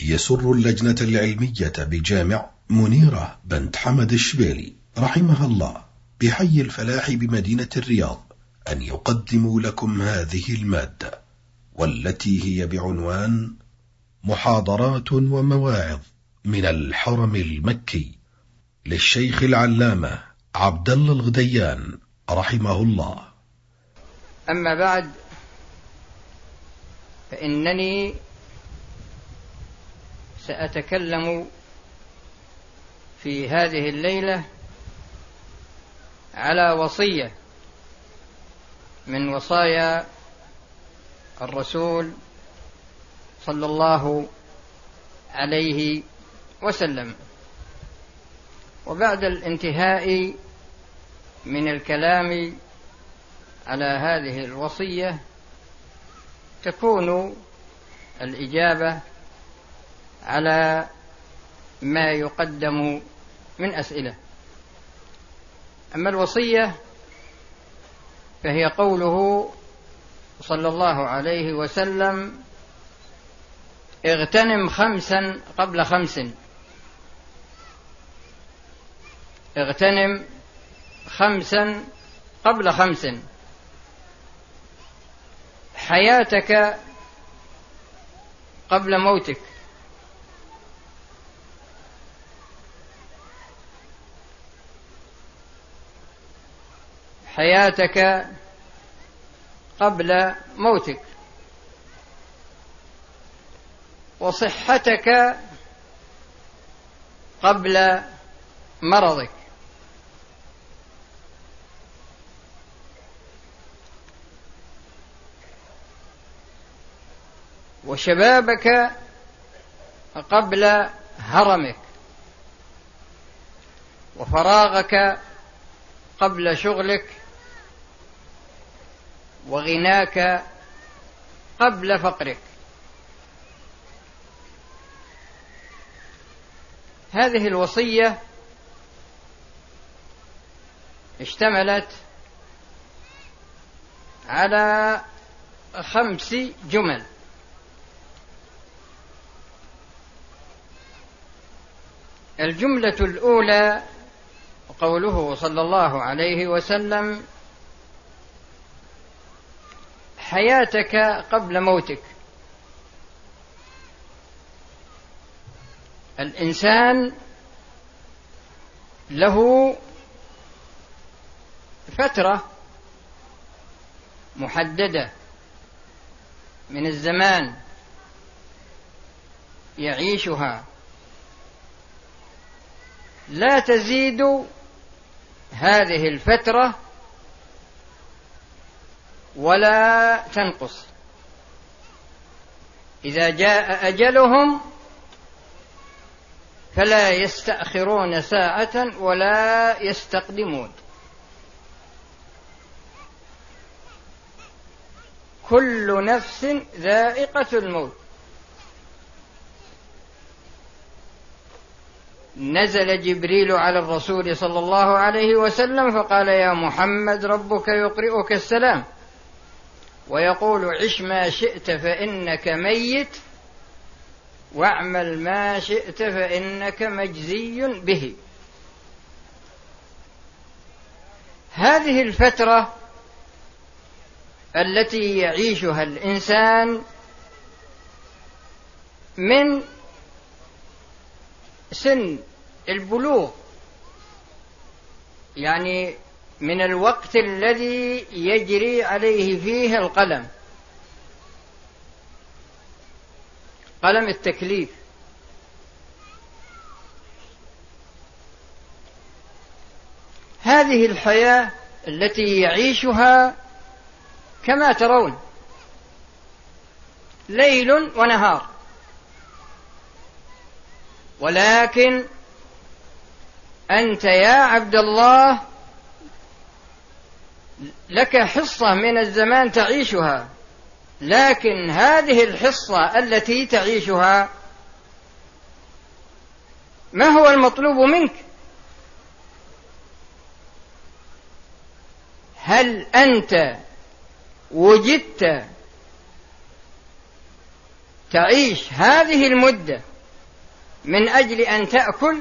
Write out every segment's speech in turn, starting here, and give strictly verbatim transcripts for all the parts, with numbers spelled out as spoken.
يسر اللجنة العلمية بجامع منيرة بنت حمد الشبيلي رحمها الله بحي الفلاح بمدينة الرياض أن يقدموا لكم هذه المادة، والتي هي بعنوان محاضرات ومواعظ من الحرم المكي للشيخ العلامة عبد الله الغديان رحمه الله. أما بعد، فإنني سأتكلم في هذه الليلة على وصية من وصايا الرسول صلى الله عليه وسلم. وبعد الانتهاء من الكلام على هذه الوصية تكون الإجابة على ما يقدم من أسئلة. أما الوصية فهي قوله صلى الله عليه وسلم: اغتنم خمسا قبل خمس. اغتنم خمسا قبل خمس: حياتك قبل موتك، حياتك قبل موتك، وصحتك قبل مرضك، وشبابك قبل هرمك، وفراغك قبل شغلك، وغناك قبل فقرك. هذه الوصية اشتملت على خمس جمل. الجملة الأولى قوله صلى الله عليه وسلم: حياتك قبل موتك. الإنسان له فترة محددة من الزمان يعيشها، لا تزيد هذه الفترة ولا تنقص. إذا جاء أجلهم فلا يستأخرون ساعة ولا يستقدمون. كل نفس ذائقة الموت. نزل جبريل على الرسول صلى الله عليه وسلم فقال: يا محمد ربك يقرئك السلام ويقول: عش ما شئت فإنك ميت، واعمل ما شئت فإنك مجزي به. هذه الفترة التي يعيشها الإنسان من سن البلوغ، يعني من الوقت الذي يجري عليه فيه القلم، قلم التكليف، هذه الحياة التي يعيشها كما ترون ليل ونهار، ولكن أنت يا عبد الله لك حصة من الزمان تعيشها، لكن هذه الحصة التي تعيشها ما هو المطلوب منك؟ هل أنت وجدت تعيش هذه المدة من أجل أن تأكل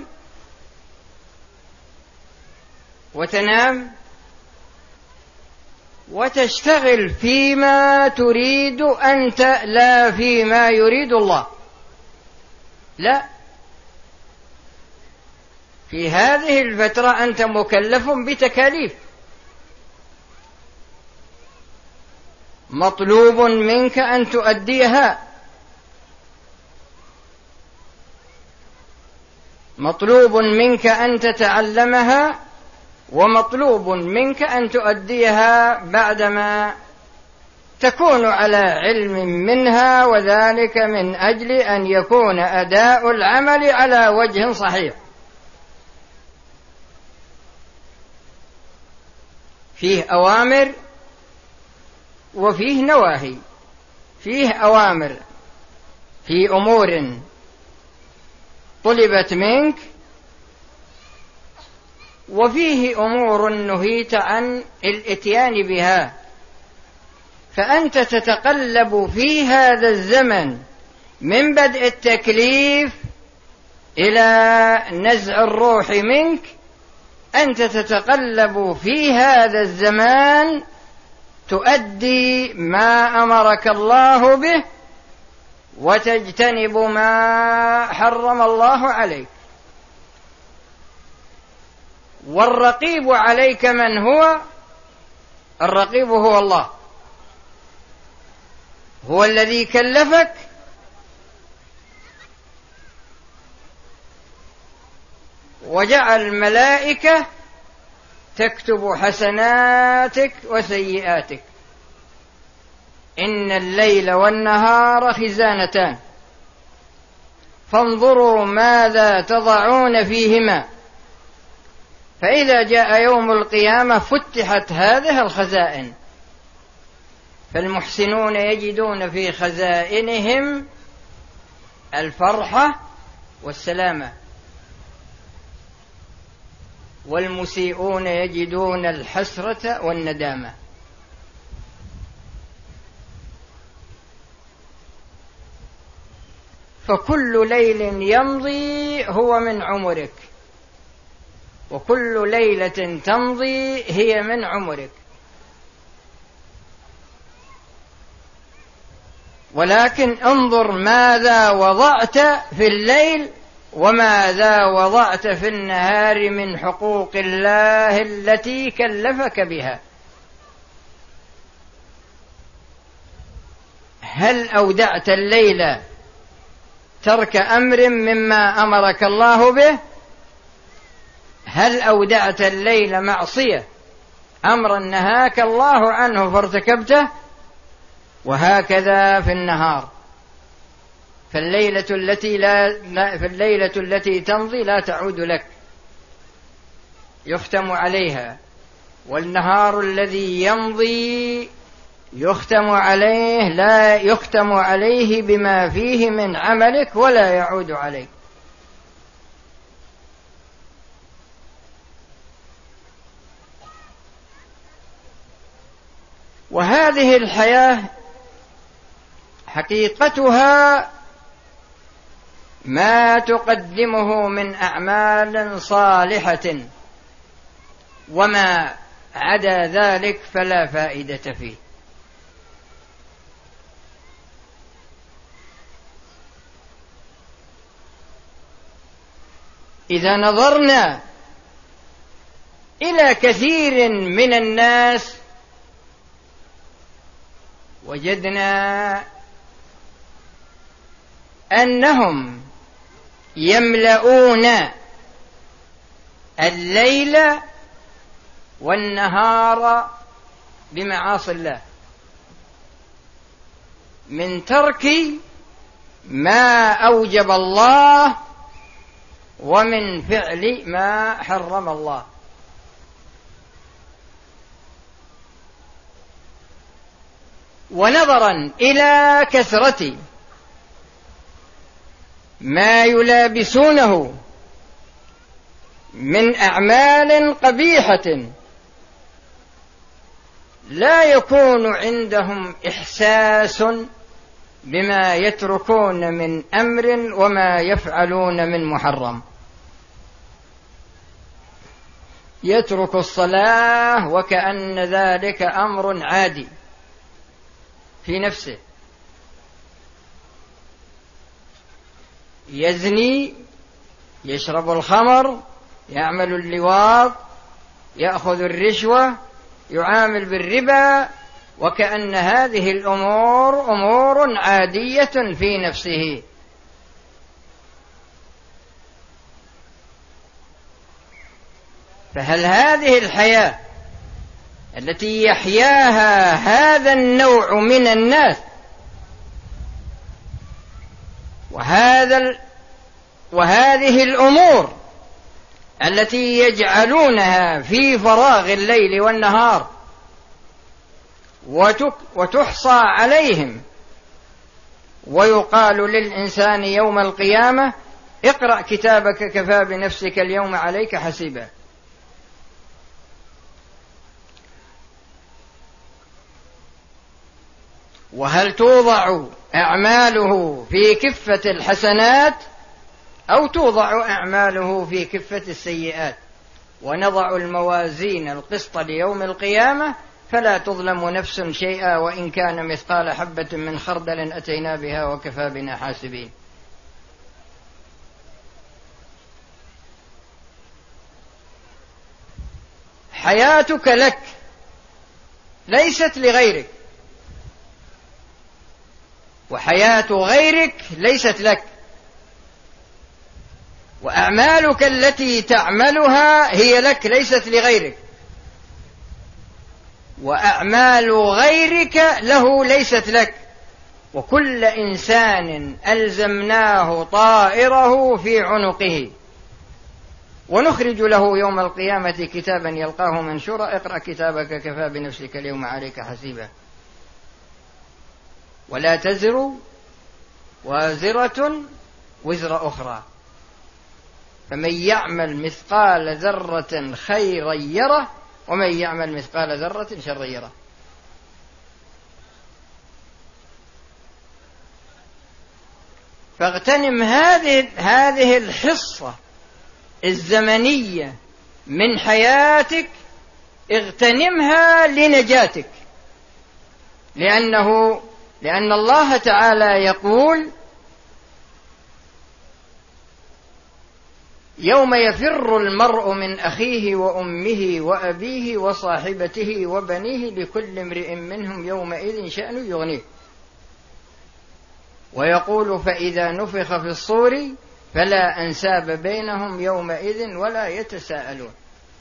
وتنام وتشتغل فيما تريد أنت لا فيما يريد الله. لا، في هذه الفترة أنت مكلف بتكاليف، مطلوب منك أن تؤديها، مطلوب منك أن تتعلمها، ومطلوب منك أن تؤديها بعدما تكون على علم منها، وذلك من أجل أن يكون أداء العمل على وجه صحيح. فيه أوامر وفيه نواهي. فيه أوامر في أمور طلبت منك، وفيه أمور نهيت عن الإتيان بها، فأنت تتقلب في هذا الزمن من بدء التكليف إلى نزع الروح منك، أنت تتقلب في هذا الزمان تؤدي ما أمرك الله به وتجتنب ما حرم الله عليك. والرقيب عليك من هو؟ الرقيب هو الله، هو الذي كلفك وجعل الملائكة تكتب حسناتك وسيئاتك. إن الليل والنهار خزانتان فانظروا ماذا تضعون فيهما، فإذا جاء يوم القيامة فتحت هذه الخزائن، فالمحسنون يجدون في خزائنهم الفرحة والسلامة، والمسيئون يجدون الحسرة والندامة. فكل ليل يمضي هو من عمرك، وكل ليلة تمضي هي من عمرك، ولكن انظر ماذا وضعت في الليل وماذا وضعت في النهار من حقوق الله التي كلفك بها. هل أودعت الليل ترك أمر مما أمرك الله به؟ هل أودعت الليل معصية أمرا نهاك الله عنه فارتكبته؟ وهكذا في النهار، فالليلة التي لا فالليلة التي تمضي لا تعود لك، يختم عليها، والنهار الذي يمضي يختم عليه لا يختم عليه بما فيه من عملك ولا يعود عليك. وهذه الحياة حقيقتها ما تقدمه من أعمال صالحة، وما عدا ذلك فلا فائدة فيه. إذا نظرنا إلى كثير من الناس وجدنا أنهم يملؤون الليل والنهار بمعاصي الله، من ترك ما أوجب الله ومن فعل ما حرم الله. ونظرا إلى كثرة ما يلابسونه من أعمال قبيحة لا يكون عندهم إحساس بما يتركون من أمر وما يفعلون من محرم. يترك الصلاة وكأن ذلك أمر عادي في نفسه، يزني، يشرب الخمر، يعمل اللواط، يأخذ الرشوة، يعامل بالربا، وكأن هذه الأمور أمور عادية في نفسه. فهل هذه الحياة التي يحياها هذا النوع من الناس وهذا وهذه الأمور التي يجعلونها في فراغ الليل والنهار وتحصى عليهم، ويقال للإنسان يوم القيامة اقرأ كتابك كفى بنفسك اليوم عليك حسيبا، وهل توضع أعماله في كفة الحسنات أو توضع أعماله في كفة السيئات؟ ونضع الموازين القسط ليوم القيامة فلا تظلم نفس شيئا وإن كان مثقال حبة من خردل أتينا بها وكفى بنا حاسبين. حياتك لك ليست لغيرك، وحياة غيرك ليست لك، وأعمالك التي تعملها هي لك ليست لغيرك، وأعمال غيرك له ليست لك. وكل إنسان ألزمناه طائره في عنقه ونخرج له يوم القيامة كتابا يلقاه منشورا اقرأ كتابك كفى بنفسك اليوم عليك حسيبا. ولا تزر وازرة وزر أخرى، فمن يعمل مثقال ذرة خيرا يره ومن يعمل مثقال ذرة شرا يره. فاغتنم هذه هذه الحصة الزمنية من حياتك، اغتنمها لنجاتك، لأنه لأن الله تعالى يقول يوم يفر المرء من أخيه وأمه وأبيه وصاحبته وبنيه لكل امرئ منهم يومئذ شأن يغنيه، ويقول فإذا نفخ في الصور فلا أنساب بينهم يومئذ ولا يتساءلون.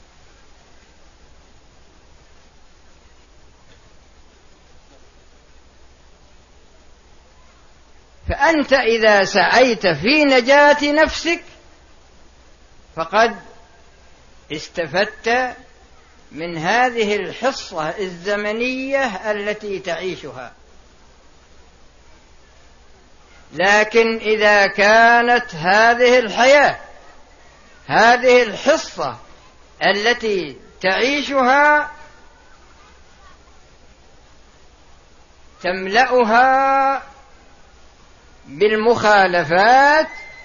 فأنت إذا سعيت في نجاة نفسك فقد استفدت من هذه الحصة الزمنية التي تعيشها. لكن إذا كانت هذه الحياة هذه الحصة التي تعيشها تملأها بالمخالفات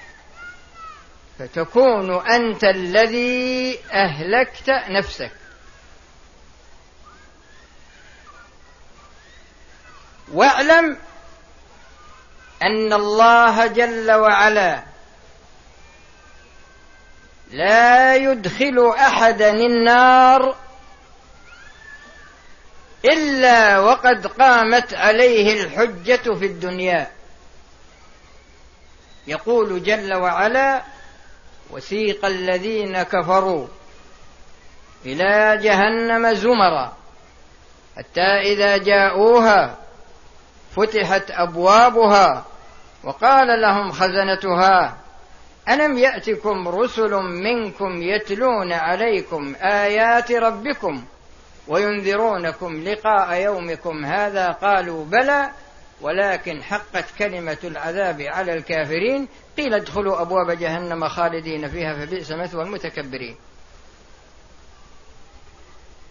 فتكون أنت الذي أهلكت نفسك. واعلم أن الله جل وعلا لا يدخل أحدا النار إلا وقد قامت عليه الحجة في الدنيا. يقول جل وعلا وسيق الذين كفروا إلى جهنم زمرا حتى إذا جاءوها فتحت أبوابها وقال لهم خزنتها ألم يأتكم رسل منكم يتلون عليكم آيات ربكم وينذرونكم لقاء يومكم هذا قالوا بلى ولكن حقت كلمة العذاب على الكافرين قيل ادخلوا أبواب جهنم خالدين فيها فبئس مثوى المتكبرين.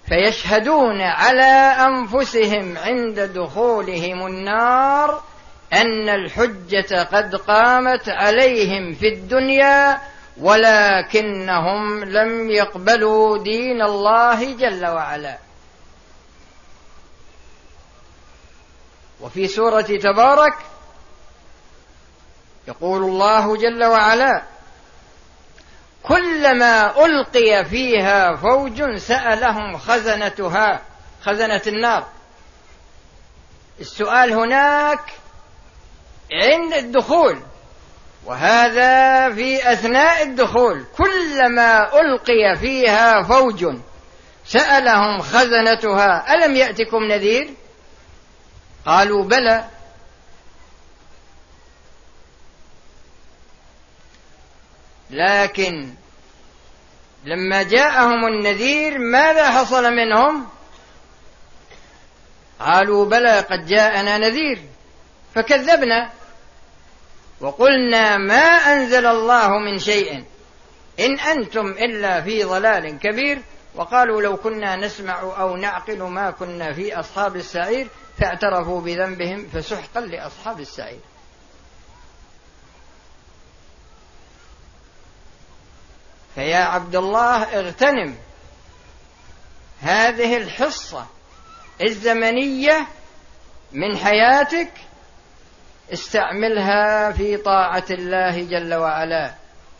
فيشهدون على أنفسهم عند دخولهم النار أن الحجة قد قامت عليهم في الدنيا ولكنهم لم يقبلوا دين الله جل وعلا. وفي سورة تبارك يقول الله جل وعلا: كلما ألقي فيها فوج سألهم خزنتها، خزنة النار. السؤال هناك عند الدخول، وهذا في أثناء الدخول. كلما ألقي فيها فوج سألهم خزنتها ألم يأتكم نذير؟ قالوا بلى. لكن لما جاءهم النذير ماذا حصل منهم؟ قالوا بلى قد جاءنا نذير فكذبنا وقلنا ما أنزل الله من شيء إن أنتم إلا في ضلال كبير. وقالوا لو كنا نسمع أو نعقل ما كنا في أصحاب السعير فاعترفوا بذنبهم فسحقا لأصحاب السعير. فيا عبد الله اغتنم هذه الحصة الزمنية من حياتك، استعملها في طاعة الله جل وعلا.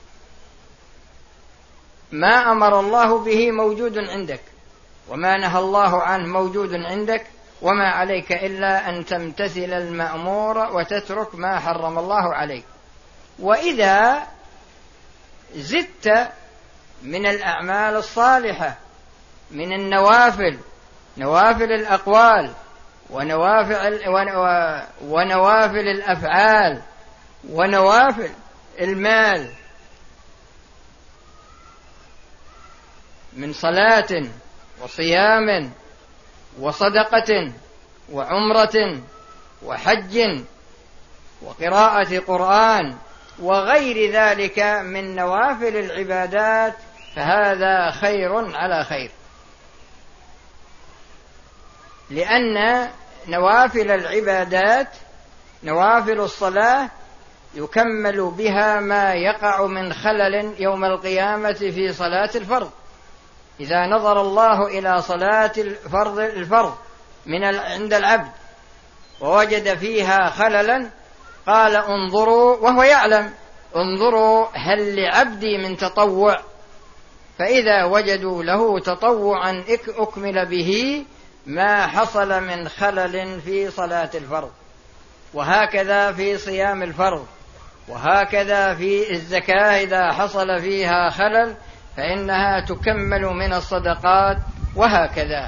ما أمر الله به موجود عندك، وما نهى الله عنه موجود عندك، وما عليك إلا أن تمتثل المأمور وتترك ما حرم الله عليك. وإذا زدت من الأعمال الصالحة من النوافل، نوافل الأقوال ونوافل, ونوافل الأفعال ونوافل المال من صلاة وصيام وصدقة وعمرة وحج وقراءة قرآن وغير ذلك من نوافل العبادات، فهذا خير على خير. لأن نوافل العبادات، نوافل الصلاة، يكمل بها ما يقع من خلل يوم القيامة في صلاة الفرض. إذا نظر الله إلى صلاة الفرض الفرض من عند العبد ووجد فيها خللا قال انظروا، وهو يعلم، انظروا هل لعبدي من تطوع؟ فإذا وجدوا له تطوعا أكمل به ما حصل من خلل في صلاة الفرض. وهكذا في صيام الفرض، وهكذا في الزكاة إذا حصل فيها خلل فإنها تكمل من الصدقات، وهكذا.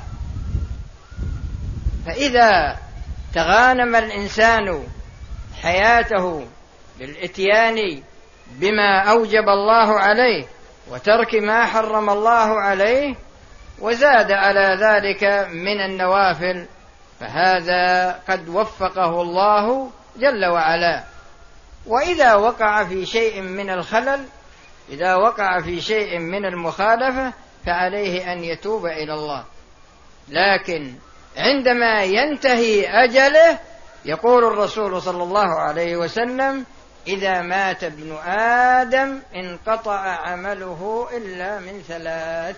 فإذا تغانم الإنسان حياته بالإتيان بما أوجب الله عليه وترك ما حرم الله عليه وزاد على ذلك من النوافل، فهذا قد وفقه الله جل وعلا. وإذا وقع في شيء من الخلل، إذا وقع في شيء من المخالفة، فعليه أن يتوب إلى الله. لكن عندما ينتهي أجله يقول الرسول صلى الله عليه وسلم: إذا مات ابن آدم انقطع عمله إلا من ثلاث: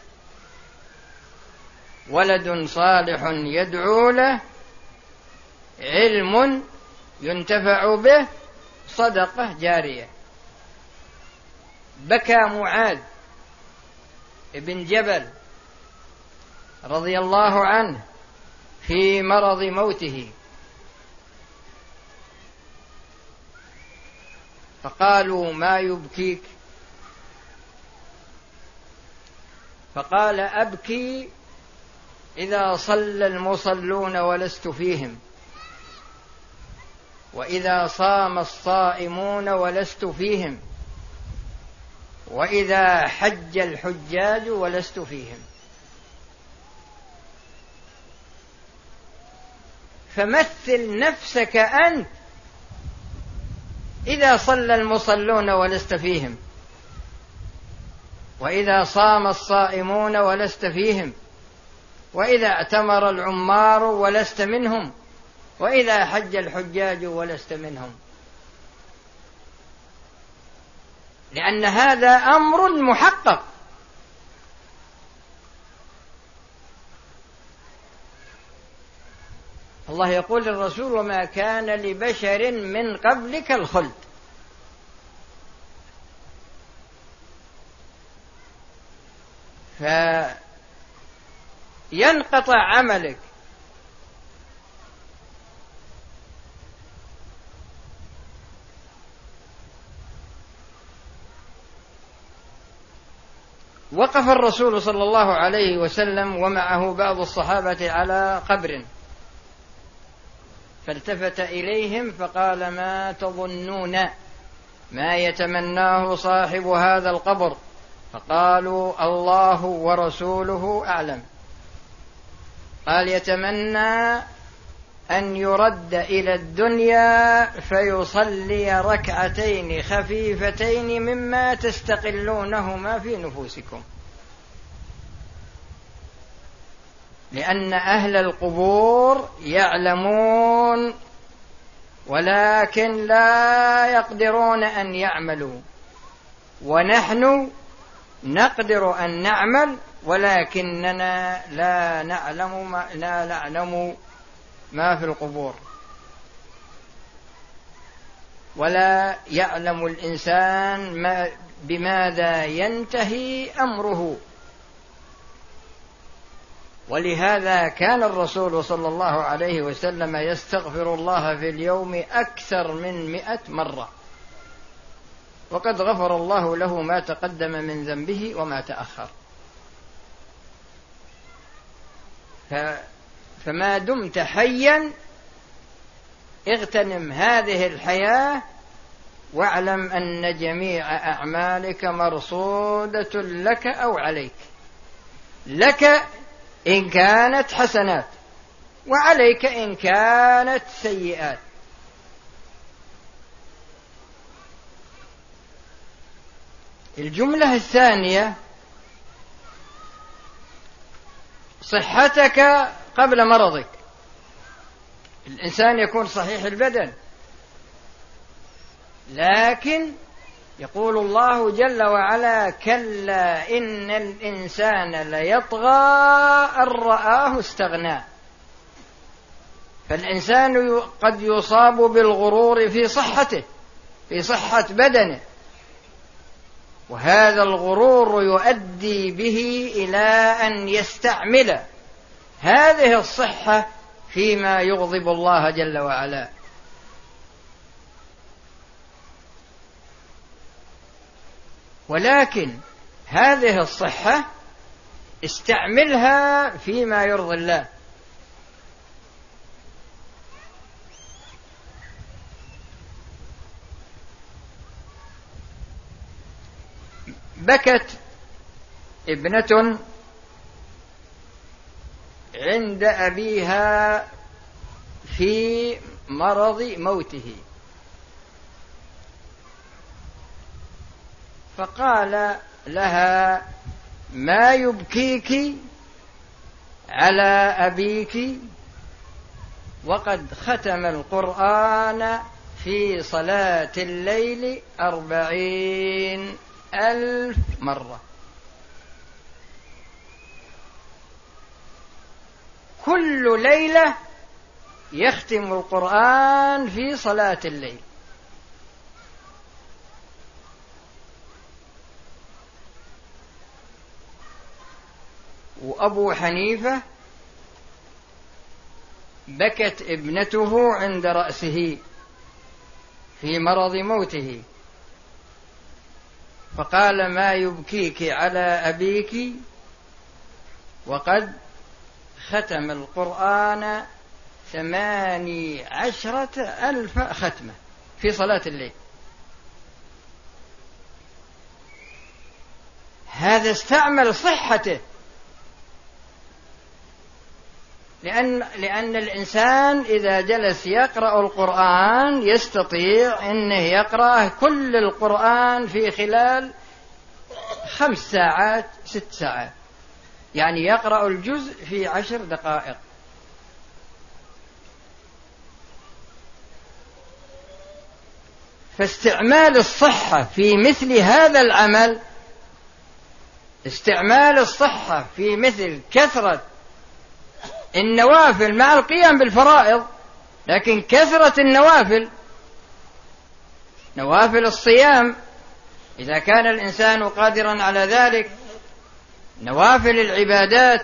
ولد صالح يدعو له، علم ينتفع به، صدقة جارية. بكى معاذ ابن جبل رضي الله عنه في مرض موته، فقالوا: ما يبكيك؟ فقال: أبكي إذا صلى المصلون ولست فيهم، وإذا صام الصائمون ولست فيهم، وإذا حج الحجاج ولست فيهم. فمثل نفسك أنت إذا صلى المصلون ولست فيهم، وإذا صام الصائمون ولست فيهم، وإذا اعتمر العمار ولست منهم، وإذا حج الحجاج ولست منهم، لأن هذا أمر محقق. الله يقول للرسول: وما كان لبشر من قبلك الخلد. فينقطع عملك وقف الرسول صلى الله عليه وسلم ومعه بعض الصحابة على قبر، فالتفت إليهم فقال: ما تظنون ما يتمناه صاحب هذا القبر؟ فقالوا: الله ورسوله أعلم. قال: يتمنى أن يرد إلى الدنيا فيصلي ركعتين خفيفتين مما تستقلونهما في نفوسكم، لأن أهل القبور يعلمون ولكن لا يقدرون أن يعملوا، ونحن نقدر أن نعمل ولكننا لا نعلم ما, لا نعلم ما في القبور، ولا يعلم الإنسان ما بماذا ينتهي أمره. ولهذا كان الرسول صلى الله عليه وسلم يستغفر الله في اليوم أكثر من مئة مرة، وقد غفر الله له ما تقدم من ذنبه وما تأخر. فما دمت حيا اغتنم هذه الحياة، واعلم أن جميع أعمالك مرصودة لك أو عليك، لك إن كانت حسنات، وعليك إن كانت سيئات. الجملة الثانية: صحتك قبل مرضك. الإنسان يكون صحيح البدن، لكن يقول الله جل وعلا: كلا إن الإنسان ليطغى أن رآه استغنى. فالإنسان قد يصاب بالغرور في صحته، في صحة بدنه، وهذا الغرور يؤدي به إلى أن يستعمل هذه الصحة فيما يغضب الله جل وعلا. ولكن هذه الصحة استعملها فيما يرضي الله. بكت ابنة عند أبيها في مرض موته، فقال لها: ما يبكيك على أبيك وقد ختم القرآن في صلاة الليل أربعين ألف مرة. كل ليلة يختم القرآن في صلاة الليل. وأبو حنيفة بكت ابنته عند رأسه في مرض موته، فقال: ما يبكيك على أبيك وقد ختم القرآن ثماني عشرة ألف ختمة في صلاة الليل. هذا استعمل صحته، لأن, لأن الإنسان إذا جلس يقرأ القرآن يستطيع أنه يقرأ كل القرآن في خلال خمس ساعات ست ساعات، يعني يقرأ الجزء في عشر دقائق. فاستعمال الصحة في مثل هذا العمل، استعمال الصحة في مثل كثرة النوافل مع القيام بالفرائض، لكن كثرة النوافل، نوافل الصيام إذا كان الإنسان قادرا على ذلك، نوافل العبادات،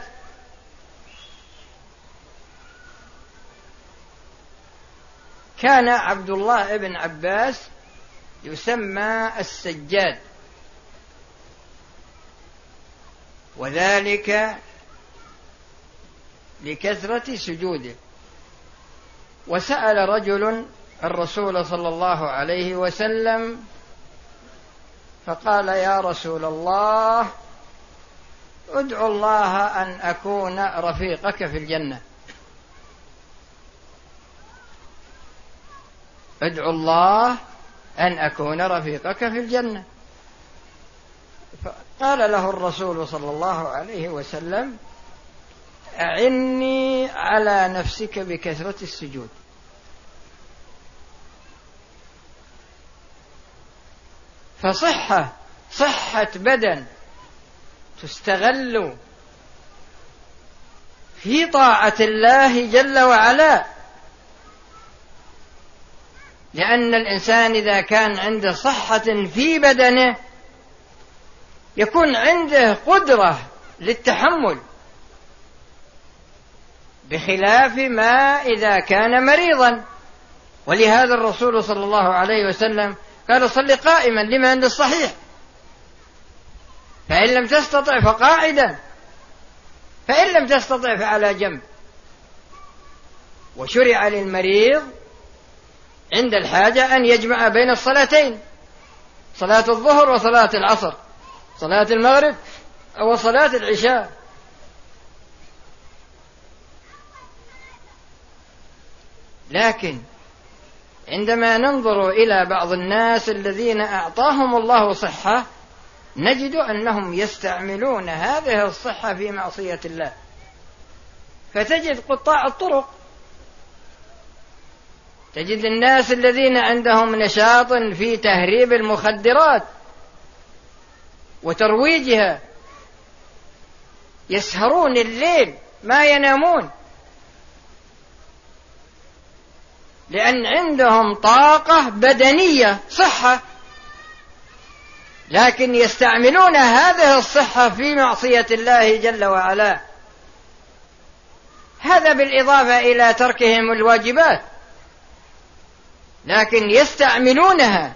كان عبد الله بن عباس يسمى السجاد، وذلك لكثرة سجوده. وسأل رجل الرسول صلى الله عليه وسلم فقال: يا رسول الله، ادعو الله أن أكون رفيقك في الجنة، ادعو الله أن أكون رفيقك في الجنة. فقال له الرسول صلى الله عليه وسلم: أعني على نفسك بكثرة السجود. فصحة صحة بدن تستغل في طاعة الله جل وعلا، لأن الإنسان إذا كان عنده صحة في بدنه يكون عنده قدرة للتحمل، بخلاف ما إذا كان مريضا. ولهذا الرسول صلى الله عليه وسلم قال: صل قائما لما عند الصحيح، فإن لم تستطع فقاعدا، فإن لم تستطع فعلى جنب. وشرع للمريض عند الحاجة أن يجمع بين الصلاتين، صلاة الظهر وصلاة العصر، صلاة المغرب وصلاة العشاء. لكن عندما ننظر إلى بعض الناس الذين أعطاهم الله صحة نجد أنهم يستعملون هذه الصحة في معصية الله. فتجد قطاع الطرق، تجد الناس الذين عندهم نشاط في تهريب المخدرات وترويجها، يسهرون الليل ما ينامون، لأن عندهم طاقة بدنية صحة، لكن يستعملون هذه الصحة في معصية الله جل وعلا. هذا بالإضافة إلى تركهم الواجبات، لكن يستعملونها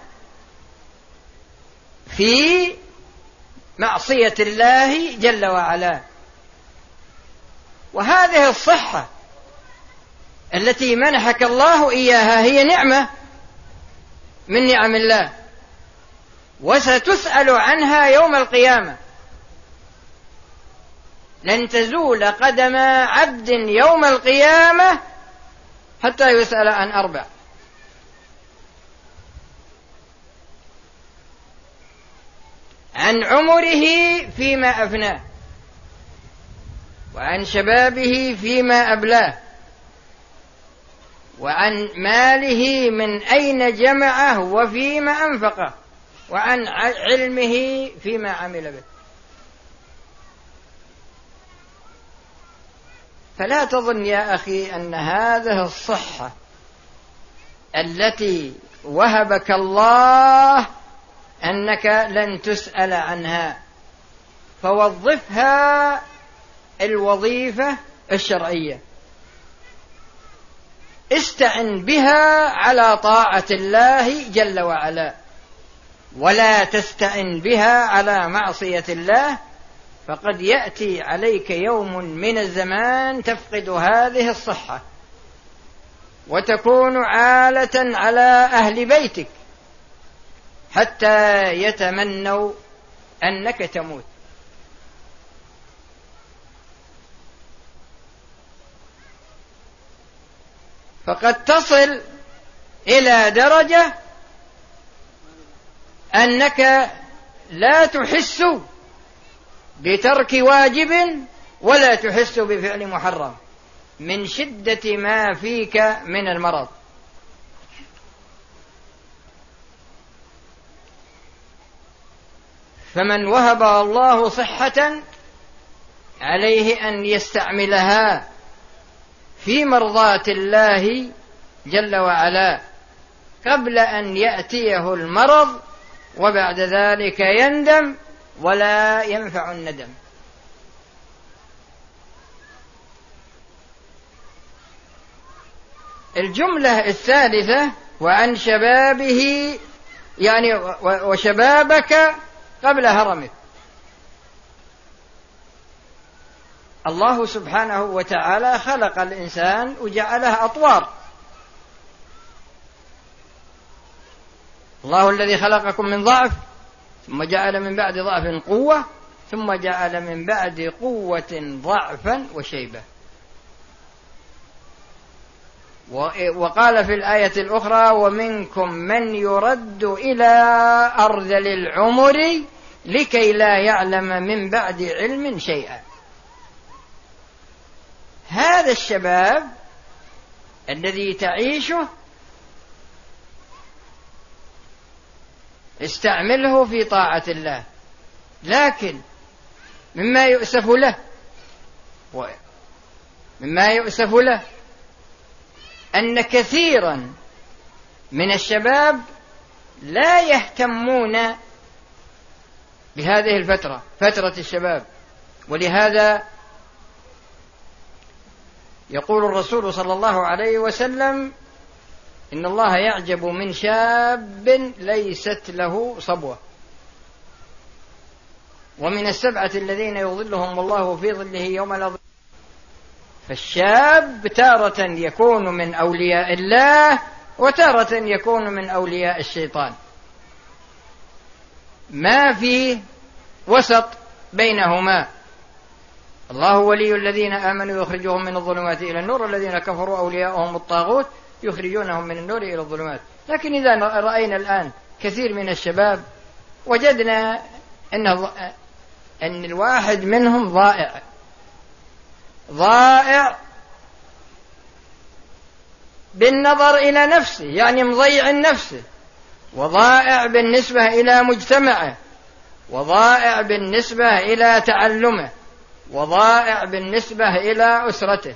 في معصية الله جل وعلا. وهذه الصحة التي منحك الله إياها هي نعمة من نعم الله، وستسأل عنها يوم القيامة. لن تزول قدم عبد يوم القيامة حتى يسأل عن أربع: عن عمره فيما أفناه، وعن شبابه فيما أبلاه، وعن ماله من أين جمعه وفيما أنفقه، وعن علمه فيما عمل به. فلا تظن يا أخي أن هذه الصحة التي وهبك الله أنك لن تسأل عنها، فوظفها الوظيفة الشرعية، استعن بها على طاعة الله جل وعلا، ولا تستعن بها على معصية الله، فقد يأتي عليك يوم من الزمان تفقد هذه الصحة وتكون عالة على أهل بيتك حتى يتمنوا أنك تموت. فقد تصل إلى درجة أنك لا تحس بترك واجب ولا تحس بفعل محرم من شدة ما فيك من المرض. فمن وهب الله صحة عليه أن يستعملها في مرضاة الله جل وعلا قبل أن يأتيه المرض، وبعد ذلك يندم ولا ينفع الندم. الجملة الثالثة: وعن شبابه، يعني وشبابك قبل هرمك. الله سبحانه وتعالى خلق الإنسان وجعله أطوار. الله الذي خلقكم من ضعف ثم جعل من بعد ضعف قوة ثم جعل من بعد قوة ضعفا وشيبة. وقال في الآية الأخرى: ومنكم من يرد إلى أرذل العمر لكي لا يعلم من بعد علم شيئا. هذا الشباب الذي تعيشه استعمله في طاعة الله، لكن مما يؤسف له مما يؤسف له أن كثيرا من الشباب لا يهتمون بهذه الفترة، فترة الشباب. ولهذا يقول الرسول صلى الله عليه وسلم: إن الله يعجب من شاب ليست له صبوة. ومن السبعة الذين يظلهم الله في ظله يوم لا ظل. فالشاب تارة يكون من أولياء الله وتارة يكون من أولياء الشيطان، ما في وسط بينهما. الله ولي الذين آمنوا يخرجهم من الظلمات إلى النور، الذين كفروا أولياءهم الطاغوت يخرجونهم من النور إلى الظلمات. لكن إذا رأينا الآن كثير من الشباب وجدنا أن أن الواحد منهم ضائع ضائع بالنظر إلى نفسه، يعني مضيع نفسه، وضائع بالنسبة إلى مجتمعه، وضائع بالنسبة إلى تعلمه، وضائع بالنسبة إلى أسرته.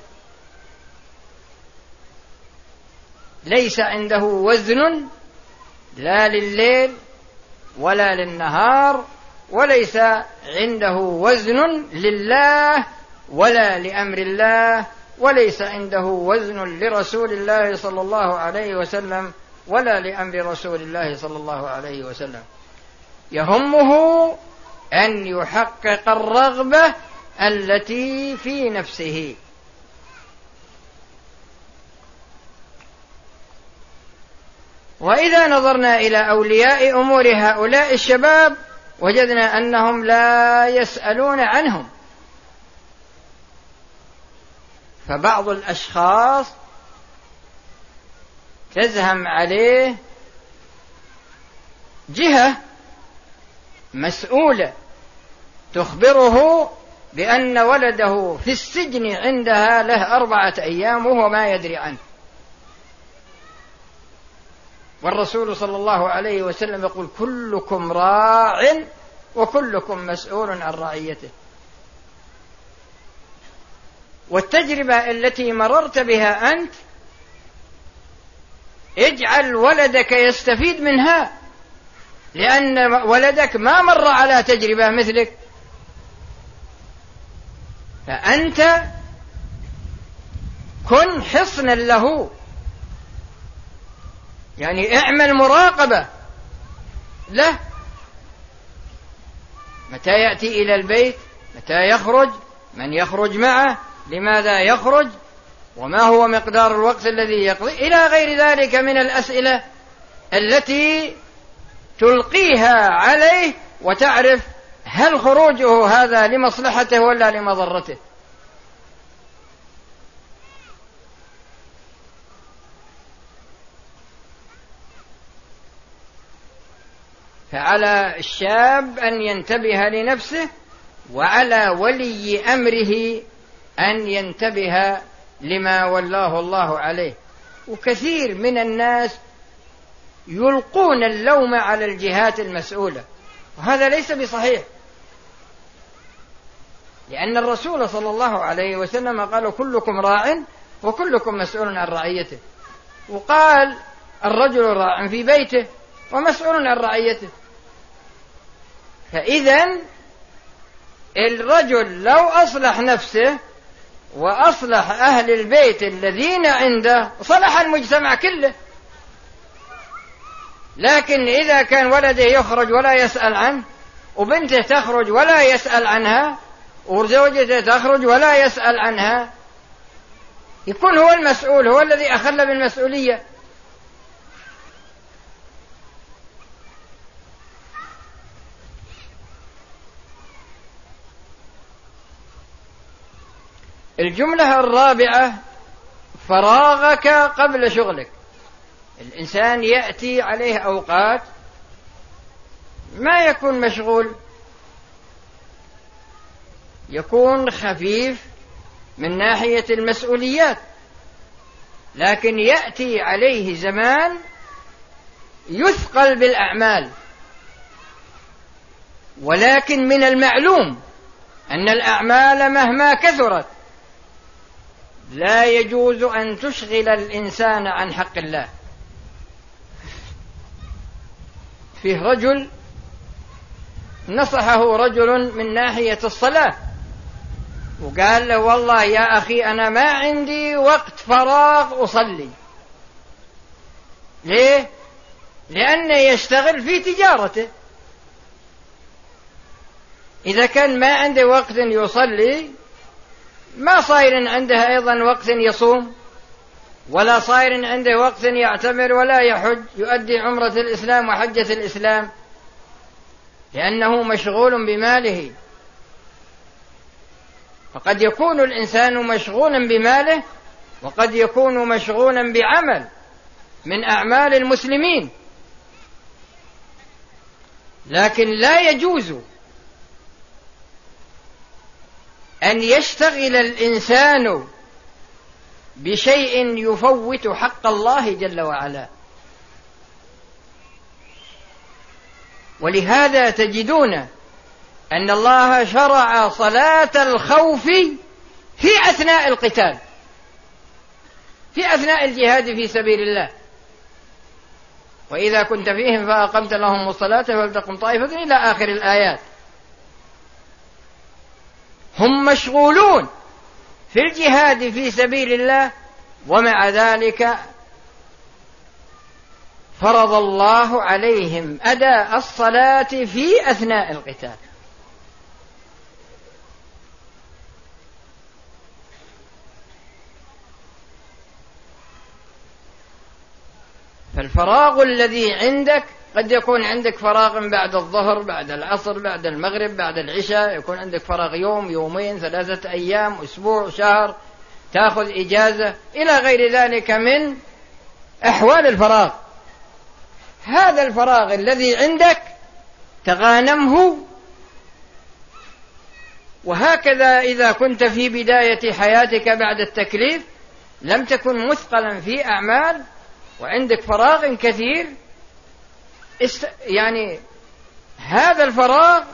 ليس عنده وزن لا لليل ولا للنهار، وليس عنده وزن لله ولا لأمر الله، وليس عنده وزن لرسول الله صلى الله عليه وسلم ولا لأمر رسول الله صلى الله عليه وسلم. يهمه أن يحقق الرغبة التي في نفسه. وإذا نظرنا إلى أولياء أمور هؤلاء الشباب وجدنا أنهم لا يسألون عنهم. فبعض الأشخاص تزهم عليه جهة مسؤولة تخبره بأن ولده في السجن عندها له أربعة أيام وهو ما يدري عنه. والرسول صلى الله عليه وسلم يقول: كلكم راع وكلكم مسؤول عن رعيته. والتجربة التي مررت بها أنت اجعل ولدك يستفيد منها، لأن ولدك ما مر على تجربة مثلك. فأنت كن حصنا له، يعني اعمل مراقبة له، متى يأتي إلى البيت، متى يخرج، من يخرج معه، لماذا يخرج، وما هو مقدار الوقت الذي يقضي، إلى غير ذلك من الأسئلة التي تلقيها عليه وتعرف هل خروجه هذا لمصلحته ولا لمضرته. فعلى الشاب أن ينتبه لنفسه، وعلى ولي أمره أن ينتبه لما ولاه الله عليه. وكثير من الناس يلقون اللوم على الجهات المسؤولة، وهذا ليس بصحيح، لأن الرسول صلى الله عليه وسلم قال كلكم راع وكلكم مسؤول عن رعيته، وقال الرجل راع في بيته ومسؤول عن رعيته. فإذن الرجل لو أصلح نفسه وأصلح أهل البيت الذين عنده صلح المجتمع كله. لكن إذا كان ولده يخرج ولا يسأل عنه، وبنته تخرج ولا يسأل عنها، وزوجته تخرج ولا يسأل عنها، يكون هو المسؤول، هو الذي أخل بالمسؤولية. الجملة الرابعة: فراغك قبل شغلك. الإنسان يأتي عليه أوقات ما يكون مشغول، يكون خفيف من ناحية المسؤوليات، لكن يأتي عليه زمان يثقل بالأعمال. ولكن من المعلوم أن الأعمال مهما كثرت لا يجوز أن تشغل الإنسان عن حق الله. فيه رجل نصحه رجل من ناحية الصلاة، وقال له والله يا أخي أنا ما عندي وقت فراغ أصلي. ليه؟ لأنه يشتغل في تجارته. إذا كان ما عنده وقت يصلي ما صاير عنده أيضا وقت يصوم، ولا صاير عنده وقت يعتمر ولا يحج يؤدي عمرة الإسلام وحجة الإسلام، لأنه مشغول بماله. فقد يكون الإنسان مشغولا بماله، وقد يكون مشغولا بعمل من أعمال المسلمين. لكن لا يجوز أن يشتغل الإنسان بشيء يفوت حق الله جل وعلا. ولهذا تجدون أن الله شرع صلاة الخوف في أثناء القتال، في أثناء الجهاد في سبيل الله. وإذا كنت فيهم فأقمت لهم الصلاة فلتقم طائفة إلى آخر الآيات. هم مشغولون في الجهاد في سبيل الله، ومع ذلك فرض الله عليهم أداء الصلاة في أثناء القتال. فالفراغ الذي عندك قد يكون عندك فراغ بعد الظهر، بعد العصر، بعد المغرب، بعد العشاء، يكون عندك فراغ يوم، يومين، ثلاثة أيام، أسبوع، شهر، تأخذ إجازة، إلى غير ذلك من أحوال الفراغ. هذا الفراغ الذي عندك تغانمه. وهكذا إذا كنت في بداية حياتك بعد التكليف لم تكن مثقلا في أعمال وعندك فراغ كثير، است... يعني هذا الفراغ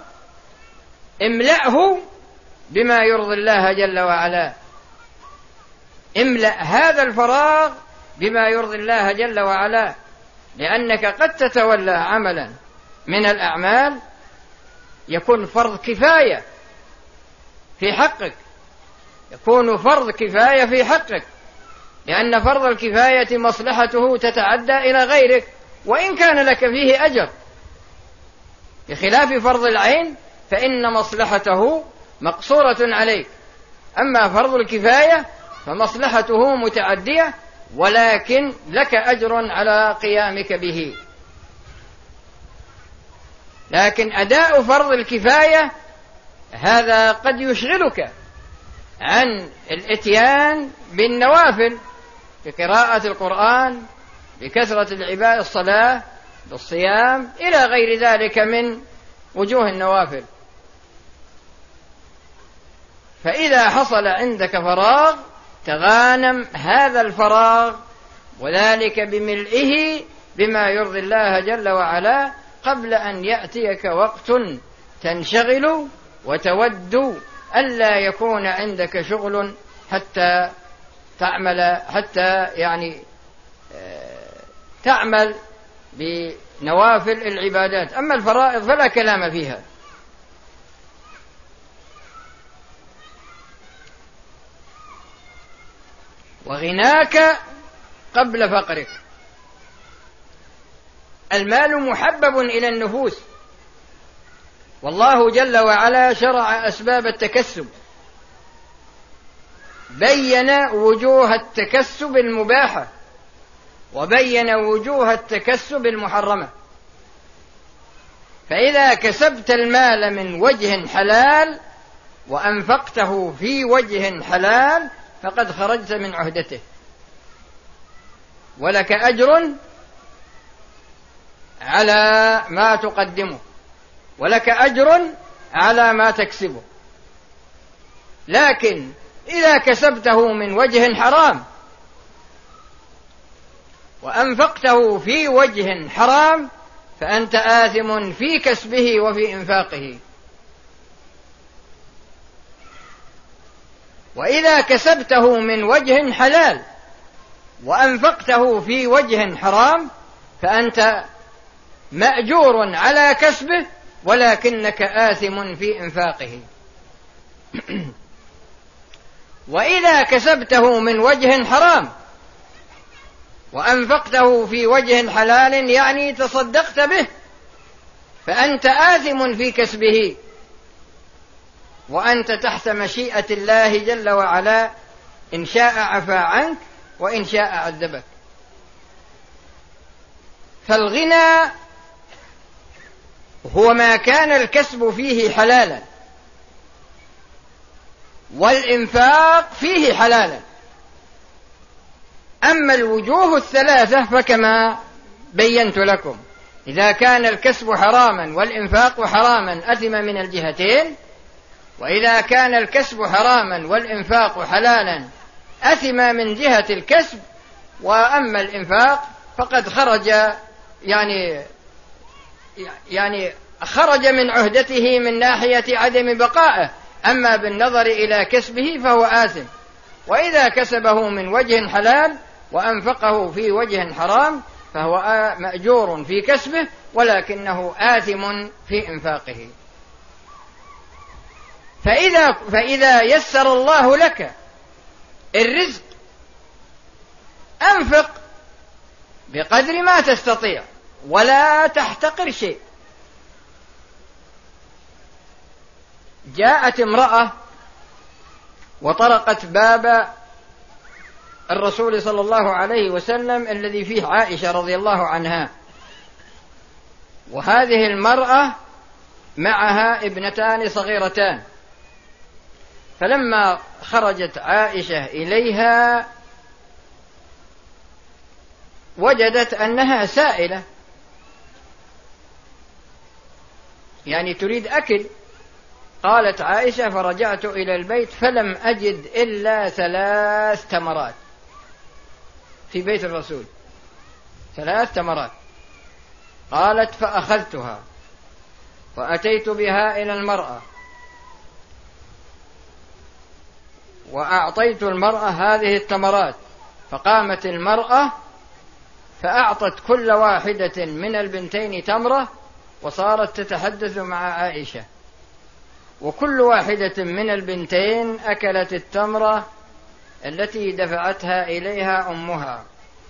املأه بما يرضي الله جل وعلا. املأ هذا الفراغ بما يرضي الله جل وعلا، لأنك قد تتولى عملا من الأعمال يكون فرض كفاية في حقك، يكون فرض كفاية في حقك، لأن فرض الكفاية مصلحته تتعدى إلى غيرك وإن كان لك فيه أجر، بخلاف فرض العين فإن مصلحته مقصورة عليك. أما فرض الكفاية فمصلحته متعدية، ولكن لك أجر على قيامك به. لكن أداء فرض الكفاية هذا قد يشغلك عن الإتيان بالنوافل، بقراءة القرآن، بكثرة العبادة، الصلاة، بالصيام، إلى غير ذلك من وجوه النوافل. فإذا حصل عندك فراغ تغانم هذا الفراغ، وذلك بملئه بما يرضي الله جل وعلا. قبل أن يأتيك وقت تنشغل وتود ألا يكون عندك شغل حتى تعمل حتى يعني تعمل بنوافل العبادات. أما الفرائض فلا كلام فيها. وغناك قبل فقرك. المال محبب إلى النفوس، والله جل وعلا شرع أسباب التكسب، بين وجوه التكسب المباحة وبين وجوه التكسب المحرمة. فإذا كسبت المال من وجه حلال وأنفقته في وجه حلال فقد خرجت من عهدته، ولك أجر على ما تقدمه، ولك أجر على ما تكسبه. لكن إذا كسبته من وجه حرام وأنفقته في وجه حرام فأنت آثم في كسبه وفي إنفاقه. وإذا كسبته من وجه حلال وأنفقته في وجه حرام فأنت مأجور على كسبه ولكنك آثم في إنفاقه. وإذا كسبته من وجه حرام وأنفقته في وجه حلال يعني تصدقت به فأنت آثم في كسبه، وأنت تحت مشيئة الله جل وعلا، إن شاء عفا عنك وإن شاء عذبك. فالغنى هو ما كان الكسب فيه حلالا والإنفاق فيه حلالا. أما الوجوه الثلاثة فكما بينت لكم، إذا كان الكسب حراما والإنفاق حراما أثم من الجهتين، وإذا كان الكسب حراما والإنفاق حلالا أثم من جهة الكسب، وأما الإنفاق فقد خرج يعني يعني خرج من عهدته من ناحية عدم بقائه، أما بالنظر إلى كسبه فهو آثم. وإذا كسبه من وجه حلال وأنفقه في وجه حرام فهو مأجور في كسبه ولكنه آثم في إنفاقه. فإذا, فإذا يسر الله لك الرزق أنفق بقدر ما تستطيع ولا تحتقر شيء. جاءت امرأة وطرقت باب الرسول صلى الله عليه وسلم الذي فيه عائشة رضي الله عنها، وهذه المرأة معها ابنتان صغيرتان. فلما خرجت عائشة إليها وجدت أنها سائلة، يعني تريد أكل. قالت عائشة: فرجعت إلى البيت فلم أجد إلا ثلاث تمرات في بيت الرسول، ثلاث تمرات. قالت: فأخذتها وأتيت بها إلى المرأة وأعطيت المرأة هذه التمرات، فقامت المرأة فأعطت كل واحدة من البنتين تمرة وصارت تتحدث مع عائشة، وكل واحدة من البنتين أكلت التمرة التي دفعتها إليها أمها،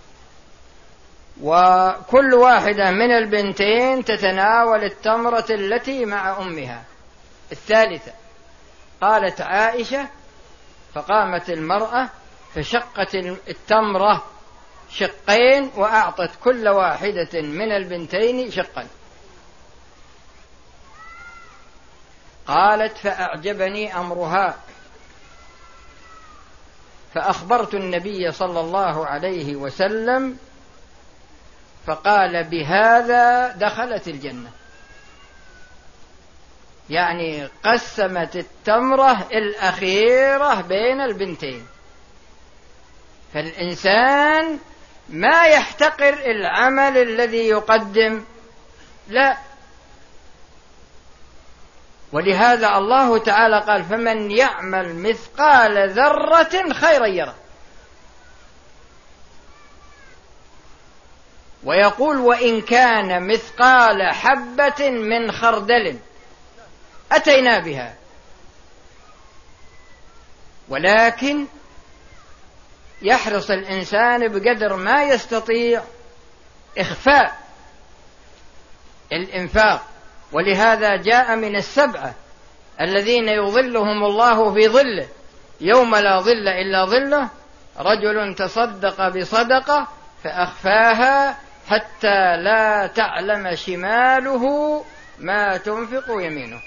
وكل واحدة من البنتين تتناول التمرة التي مع أمها الثالثة. قالت عائشة: فقامت المرأة فشقت التمرة شقين وأعطت كل واحدة من البنتين شقا. قالت: فأعجبني أمرها فأخبرت النبي صلى الله عليه وسلم فقال: بهذا دخلت الجنة. يعني قسمت التمرة الأخيرة بين البنتين. فالإنسان ما يحتقر العمل الذي يقدم، لا، ولهذا الله تعالى قال فمن يعمل مثقال ذرة خيرا يره. ويقول وإن كان مثقال حبة من خردل أتينا بها، ولكن يحرص الإنسان بقدر ما يستطيع إخفاء الإنفاق. ولهذا جاء من السبعة الذين يظلهم الله في ظله يوم لا ظل إلا ظله رجل تصدق بصدقة فأخفاها حتى لا تعلم شماله ما تنفق يمينه.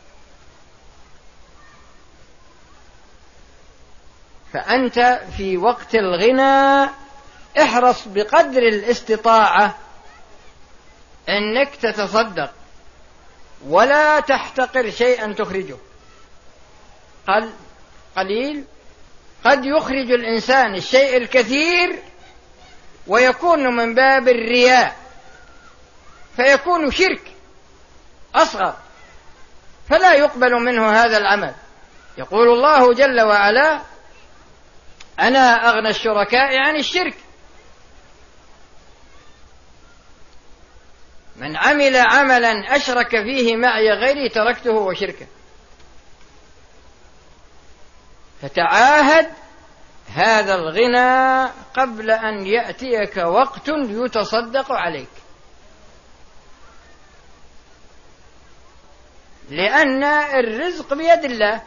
فأنت في وقت الغنى احرص بقدر الاستطاعة أنك تتصدق، ولا تحتقر شيئا تخرجه. قل قليل قد يخرج الإنسان الشيء الكثير ويكون من باب الرياء فيكون شرك أصغر، فلا يقبل منه هذا العمل. يقول الله جل وعلا أنا أغنى الشركاء عن الشرك، من عمل عملا أشرك فيه معي غيري تركته وشركه. فتعاهد هذا الغنى قبل أن يأتيك وقت يتصدق عليك، لأن الرزق بيد الله.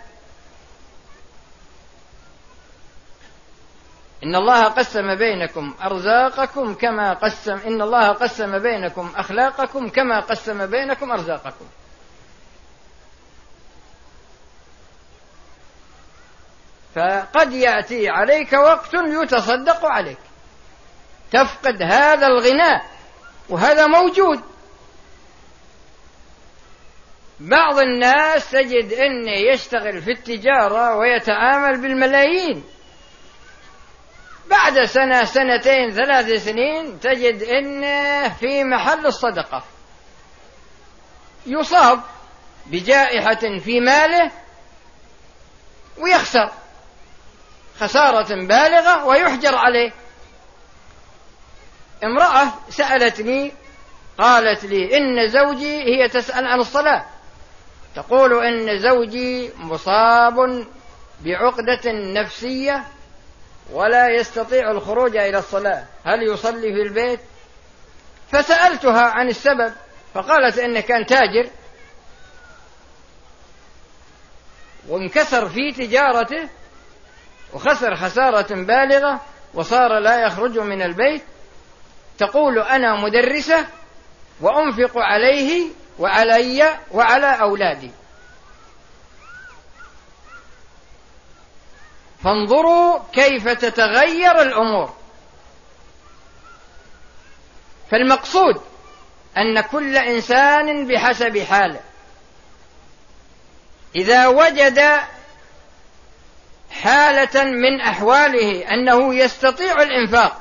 إن الله قسم بينكم أرزاقكم كما قسم إن الله قسم بينكم أخلاقكم كما قسم بينكم أرزاقكم. فقد يأتي عليك وقت يتصدق عليك تفقد هذا الغناء، وهذا موجود. بعض الناس تجد أنه يشتغل في التجارة ويتعامل بالملايين، بعد سنة سنتين ثلاث سنين تجد أنه في محل الصدقة يصاب بجائحة في ماله ويخسر خسارة بالغة ويحجر عليه. امرأة سألتني قالت لي إن زوجي، هي تسأل عن الصلاة، تقول إن زوجي مصاب بعقدة نفسية ولا يستطيع الخروج إلى الصلاة، هل يصلي في البيت؟ فسألتها عن السبب فقالت إنه كان تاجر وانكسر في تجارته وخسر خسارة بالغة وصار لا يخرج من البيت. تقول أنا مدرسة وأنفق عليه وعلي وعلى أولادي. فانظروا كيف تتغير الأمور. فالمقصود أن كل إنسان بحسب حاله إذا وجد حالة من أحواله أنه يستطيع الإنفاق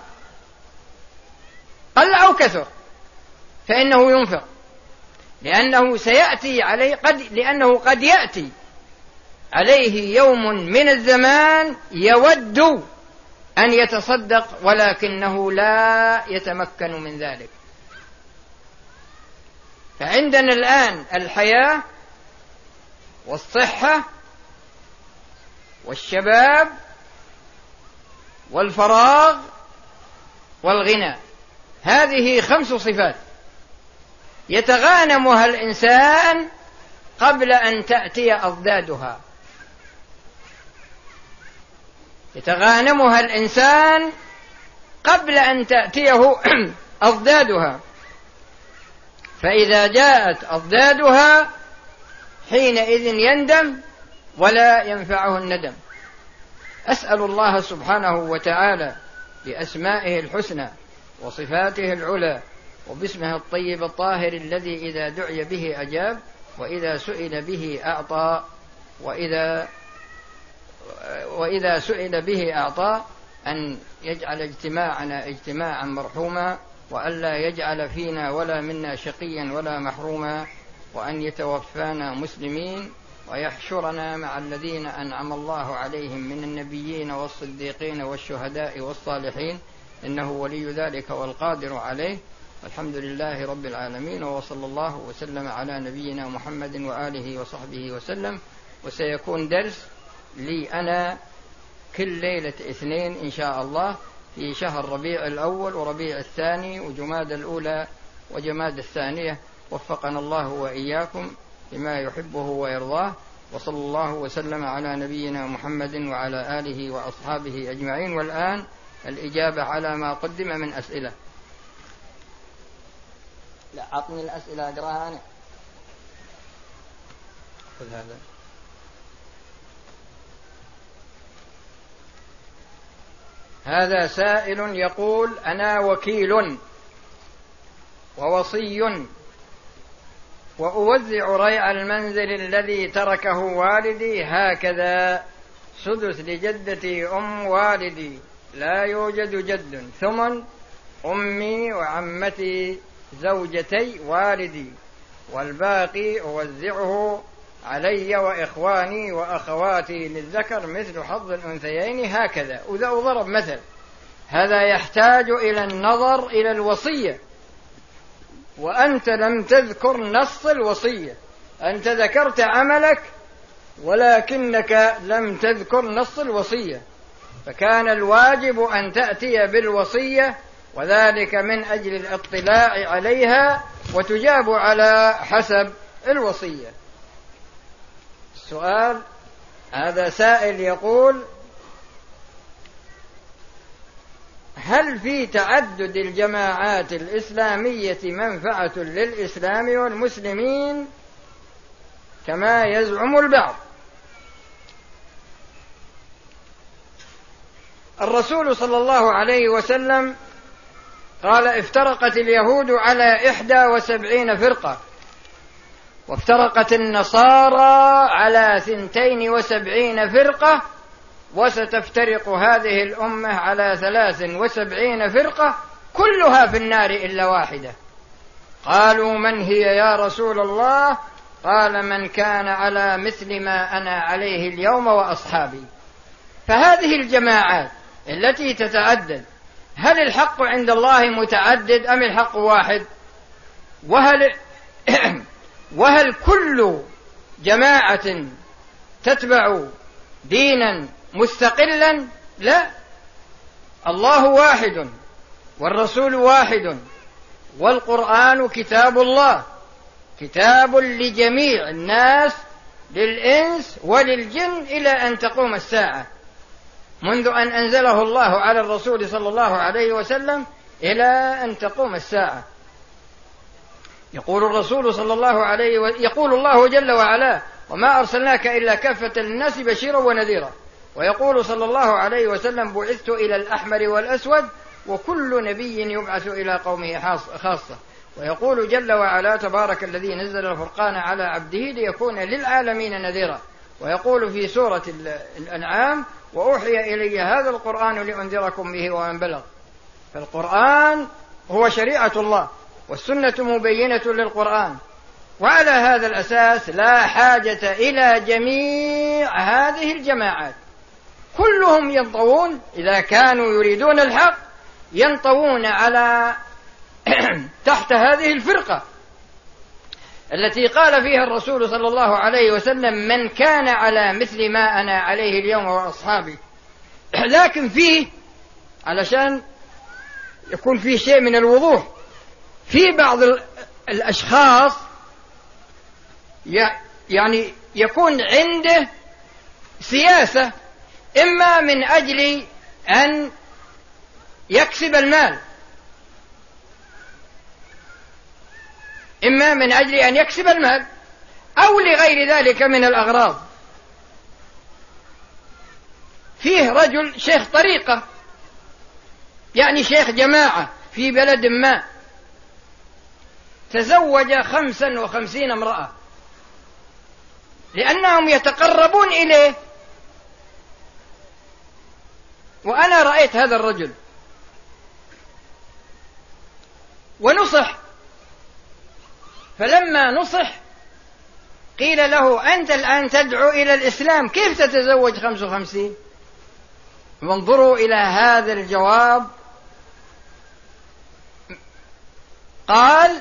قل أو كثر فإنه ينفق، لأنه سيأتي عليه قد لأنه قد يأتي عليه يوم من الزمان يود أن يتصدق ولكنه لا يتمكن من ذلك. فعندنا الآن الحياة والصحة والشباب والفراغ والغنى، هذه خمس صفات يتغانمها الإنسان قبل أن تأتي أضدادها. يتغانمها الإنسان قبل أن تأتيه أضدادها، فإذا جاءت أضدادها حينئذ يندم ولا ينفعه الندم. أسأل الله سبحانه وتعالى بأسمائه الحسنى وصفاته العلى وباسمه الطيب الطاهر الذي إذا دعي به أجاب وإذا سئل به أعطى وإذا وإذا سئل به أعطى، أن يجعل اجتماعنا اجتماعا مرحوما، وألا يجعل فينا ولا منا شقيا ولا محروما، وأن يتوفانا مسلمين ويحشرنا مع الذين أنعم الله عليهم من النبيين والصديقين والشهداء والصالحين، إنه ولي ذلك والقادر عليه. الحمد لله رب العالمين، وصلى الله وسلم على نبينا محمد وآله وصحبه وسلم. وسيكون درس لي أنا كل ليلة اثنين إن شاء الله في شهر ربيع الأول وربيع الثاني وجماد الأولى وجماد الثانية، وفقنا الله وإياكم لما يحبه ويرضاه. وصلى الله وسلم على نبينا محمد وعلى آله وأصحابه أجمعين. والآن الإجابة على ما قدم من أسئلة. لا أعطني الأسئلة أقرأها أنا. خذ هذا. هذا سائل يقول: أنا وكيل ووصي وأوزع ريع المنزل الذي تركه والدي هكذا: سدس لجدتي أم والدي، لا يوجد جد، ثمن أمي وعمتي زوجتي والدي، والباقي أوزعه علي وإخواني وأخواتي للذكر مثل حظ الأنثيين هكذا. وإذا ضرب مثل، هذا يحتاج إلى النظر إلى الوصية، وأنت لم تذكر نص الوصية. أنت ذكرت عملك ولكنك لم تذكر نص الوصية، فكان الواجب أن تأتي بالوصية، وذلك من أجل الاطلاع عليها، وتجاب على حسب الوصية. السؤال: هذا سائل يقول: هل في تعدد الجماعات الإسلامية منفعة للإسلام والمسلمين كما يزعم البعض؟ الرسول صلى الله عليه وسلم قال: افترقت اليهود على إحدى وسبعين فرقة، وافترقت النصارى على ثنتين وسبعين فرقة، وستفترق هذه الأمة على ثلاث وسبعين فرقة، كلها في النار إلا واحدة. قالوا: من هي يا رسول الله؟ قال: من كان على مثل ما أنا عليه اليوم وأصحابي. فهذه الجماعات التي تتعدد، هل الحق عند الله متعدد أم الحق واحد؟ وهل وهل كل جماعة تتبع دينا مستقلا؟ لا، الله واحد والرسول واحد، والقرآن كتاب الله، كتاب لجميع الناس، للإنس وللجن، إلى أن تقوم الساعة، منذ أن أنزله الله على الرسول صلى الله عليه وسلم إلى أن تقوم الساعة. يقول الرسول صلى الله عليه و... يقول الله جل وعلا: وما أرسلناك إلا كافة للناس بشيرا ونذيرا. ويقول صلى الله عليه وسلم: بعثت إلى الأحمر والأسود، وكل نبي يبعث إلى قومه خاصة. ويقول جل وعلا: تبارك الذي نزل الفرقان على عبده ليكون للعالمين نذيرا. ويقول في سورة الأنعام: وأوحي إلي هذا القرآن لأنذركم به ومن بلغ. فالقرآن هو شريعة الله، والسنة مبينة للقرآن، وعلى هذا الأساس لا حاجة إلى جميع هذه الجماعات، كلهم ينطوون إذا كانوا يريدون الحق، ينطوون على تحت هذه الفرقة التي قال فيها الرسول صلى الله عليه وسلم: من كان على مثل ما أنا عليه اليوم وأصحابي. لكن فيه، علشان يكون فيه شيء من الوضوح، في بعض الأشخاص يعني يكون عنده سياسة، إما من أجل أن يكسب المال، إما من أجل أن يكسب المال أو لغير ذلك من الأغراض. فيه رجل شيخ طريقة، يعني شيخ جماعة في بلد ما، تزوج خمسا وخمسين امرأة لأنهم يتقربون إليه. وأنا رأيت هذا الرجل ونصح، فلما نصح قيل له أنت الآن تدعو إلى الإسلام، كيف تتزوج خمس وخمسين؟ وانظروا إلى هذا الجواب، قال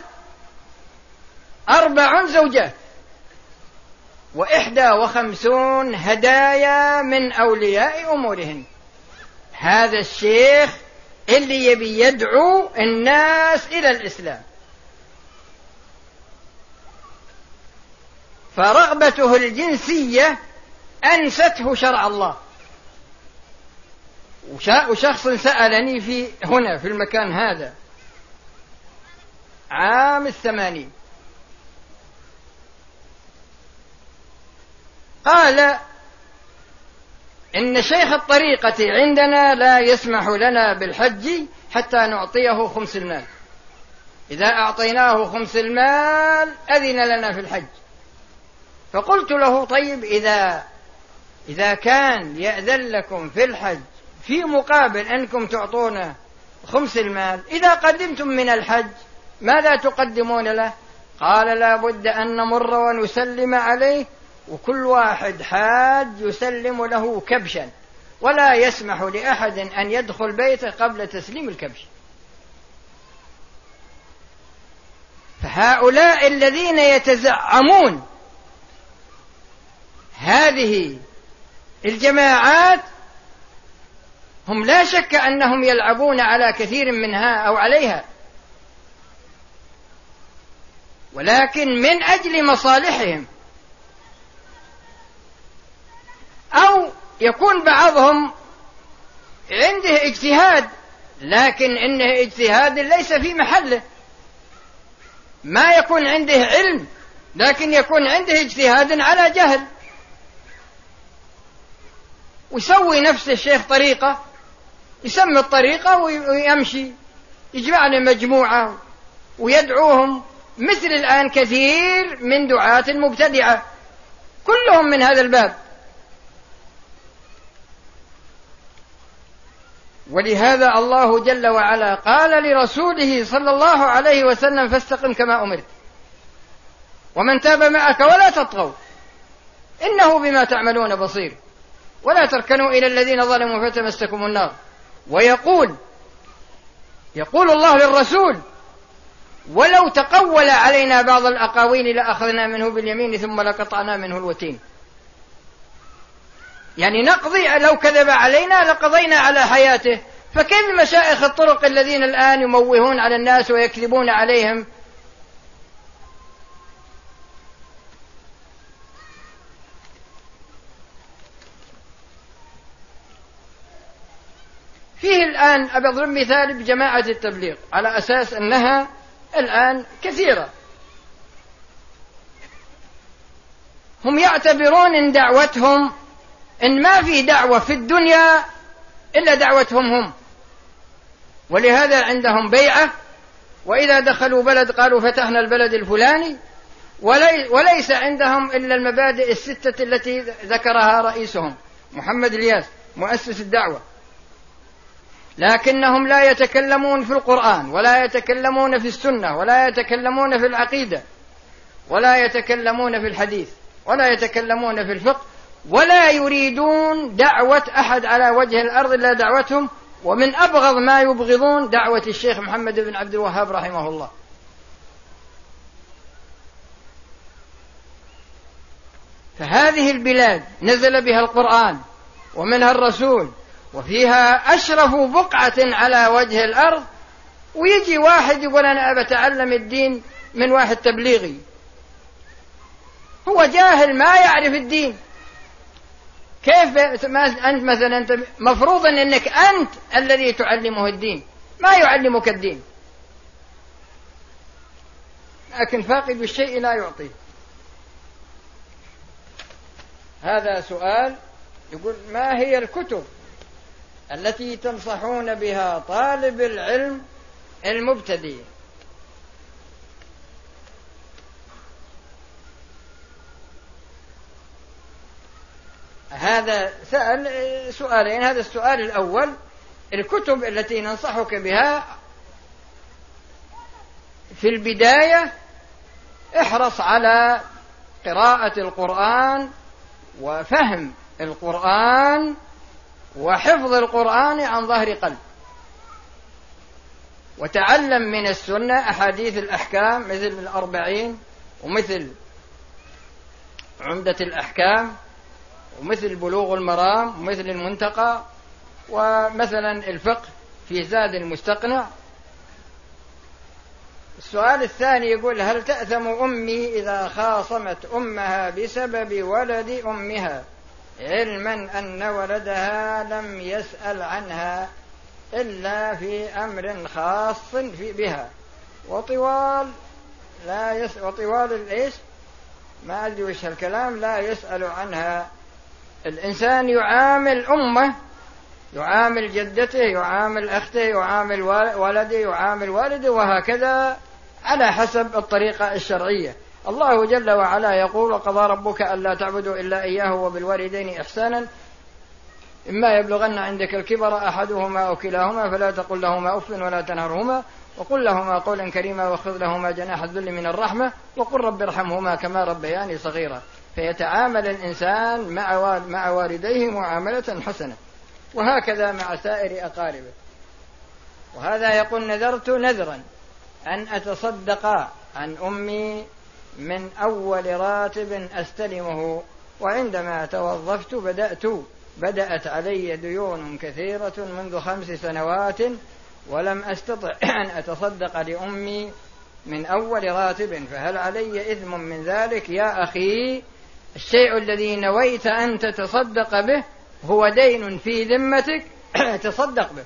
أربع زوجات وإحدى وخمسون هدايا من أولياء أمورهن. هذا الشيخ اللي يبي يدعو الناس إلى الإسلام، فرغبته الجنسية أنسته شرع الله. وشخص سألني في هنا في المكان هذا عام الثمانين، قال إن شيخ الطريقة عندنا لا يسمح لنا بالحج حتى نعطيه خمس المال، إذا أعطيناه خمس المال أذن لنا في الحج. فقلت له طيب إذا إذا كان يأذن لكم في الحج في مقابل أنكم تعطونا خمس المال، إذا قدمتم من الحج ماذا تقدمون له؟ قال لا بد أن نمر ونسلم عليه، وكل واحد حاج يسلم له كبشا، ولا يسمح لأحد أن يدخل بيته قبل تسليم الكبش. فهؤلاء الذين يتزعمون هذه الجماعات هم لا شك أنهم يلعبون على كثير منها أو عليها، ولكن من أجل مصالحهم، أو يكون بعضهم عنده اجتهاد لكن إنه اجتهاد ليس في محله، ما يكون عنده علم لكن يكون عنده اجتهاد على جهل، ويسوي نفس الشيخ طريقة، يسمي الطريقة ويمشي يجمع له مجموعة ويدعوهم، مثل الآن كثير من دعاة مبتدعة كلهم من هذا الباب. ولهذا الله جل وعلا قال لرسوله صلى الله عليه وسلم فاستقم كما أمرت ومن تاب معك ولا تطغوا إنه بما تعملون بصير ولا تركنوا إلى الذين ظلموا فتمسكم النار. ويقول يقول الله للرسول ولو تقول علينا بعض الأقاويل لأخذنا منه باليمين ثم لقطعنا منه الوتين، يعني نقضي لو كذب علينا لقضينا على حياته. فكيف مشائخ الطرق الذين الآن يموهون على الناس ويكذبون عليهم؟ فيه الآن أبي أضرب مثال بجماعة التبليغ على أساس أنها الآن كثيرة، هم يعتبرون إن دعوتهم إن ما في دعوة في الدنيا إلا دعوتهم هم، ولهذا عندهم بيعة، وإذا دخلوا بلد قالوا فتحنا البلد الفلاني، ولي وليس عندهم إلا المبادئ الستة التي ذكرها رئيسهم محمد الياس مؤسس الدعوة، لكنهم لا يتكلمون في القرآن ولا يتكلمون في السنة ولا يتكلمون في العقيدة ولا يتكلمون في الحديث ولا يتكلمون في الفقه، ولا يريدون دعوة أحد على وجه الأرض إلا دعوتهم، ومن أبغض ما يبغضون دعوة الشيخ محمد بن عبد الوهاب رحمه الله. فهذه البلاد نزل بها القرآن ومنها الرسول وفيها أشرف بقعة على وجه الأرض، ويجي واحد يقول أنا أتعلم الدين من واحد تبليغي، هو جاهل ما يعرف الدين. كيف أنت مثلا أنت مفروض أنك أنت الذي تعلمه الدين، ما يعلمك الدين، لكن فاقد الشيء لا يعطيه. هذا سؤال يقول ما هي الكتب التي تنصحون بها طالب العلم المبتدئ؟ هذا سأل سؤالين. هذا السؤال الأول الكتب التي ننصحك بها في البداية احرص على قراءة القرآن وفهم القرآن وحفظ القرآن عن ظهر قلب. وتعلم من السنة أحاديث الأحكام مثل الأربعين ومثل عمدة الأحكام ومثل بلوغ المرام ومثل المنتقى ومثلا الفقه في زاد المستقنع. السؤال الثاني يقول: هل تأثم أمي إذا خاصمت أمها بسبب ولد أمها علما أن ولدها لم يسأل عنها إلا في أمر خاص في بها وطوال لا يس وطوال الإيش ما أدري وش الكلام لا يسأل عنها؟ الإنسان يعامل أمه، يعامل جدته، يعامل أخته، يعامل ولده، يعامل والده، وهكذا على حسب الطريقة الشرعية. الله جل وعلا يقول: وقضى ربك ألا تعبدوا إلا إياه وبالوالدين إحسانا إما يبلغن عندك الكبر أحدهما أو كلاهما فلا تقل لهما أف ولا تنهرهما وقل لهما قولا كريما واخفض لهما جناح الذل من الرحمة وقل رب ارحمهما كما ربياني صغيرا. فيتعامل الإنسان مع والديه معاملة حسنة، وهكذا مع سائر أقاربه. وهذا يقول: نذرت نذرا أن أتصدق عن أمي من أول راتب أستلمه، وعندما توظفت بدأت بدأت علي ديون كثيرة منذ خمس سنوات ولم أستطع أن أتصدق لأمي من أول راتب، فهل علي إثم من ذلك؟ يا أخي، الشيء الذي نويت أن تتصدق به هو دين في ذمتك تصدق به.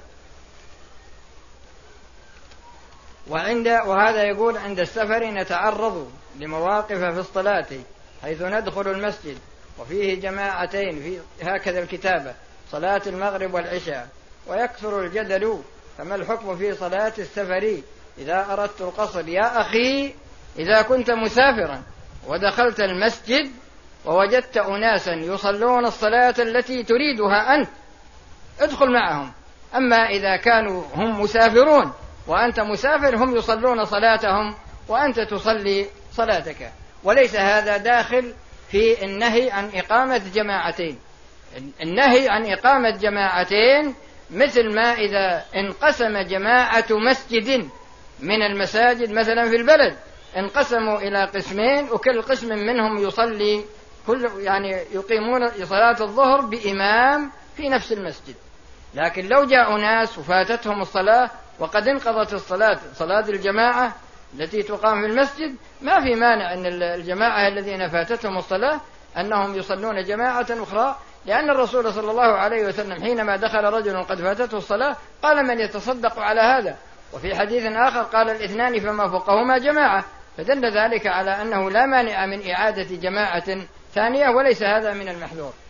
وعند وهذا يقول: عند السفر نتعرض لمواقف في الصلاة حيث ندخل المسجد وفيه جماعتين في هكذا الكتابة صلاة المغرب والعشاء ويكثر الجدل، فما الحكم في صلاة السفر إذا أردت القصر؟ يا أخي، إذا كنت مسافرا ودخلت المسجد ووجدت أناسا يصلون الصلاة التي تريدها أنت ادخل معهم. أما إذا كانوا هم مسافرون وأنت مسافر هم يصلون صلاتهم وأنت تصلي صلاتك، وليس هذا داخل في النهي عن إقامة جماعتين. النهي عن إقامة جماعتين مثل ما إذا انقسم جماعة مسجد من المساجد مثلا في البلد، انقسموا إلى قسمين وكل قسم منهم يصلي كل يعني يقيمون صلاة الظهر بإمام في نفس المسجد. لكن لو جاءوا ناس وفاتتهم الصلاة وقد انقضت الصلاة صلاة الجماعة التي تقام في المسجد، ما في مانع أن الجماعة الذين فاتتهم الصلاة أنهم يصلون جماعة أخرى، لأن الرسول صلى الله عليه وسلم حينما دخل رجل قد فاتته الصلاة قال: من يتصدق على هذا؟ وفي حديث آخر قال: الاثنان فما فوقهما جماعة. فدل ذلك على أنه لا مانع من إعادة جماعة ثانية، وليس هذا من المحذور.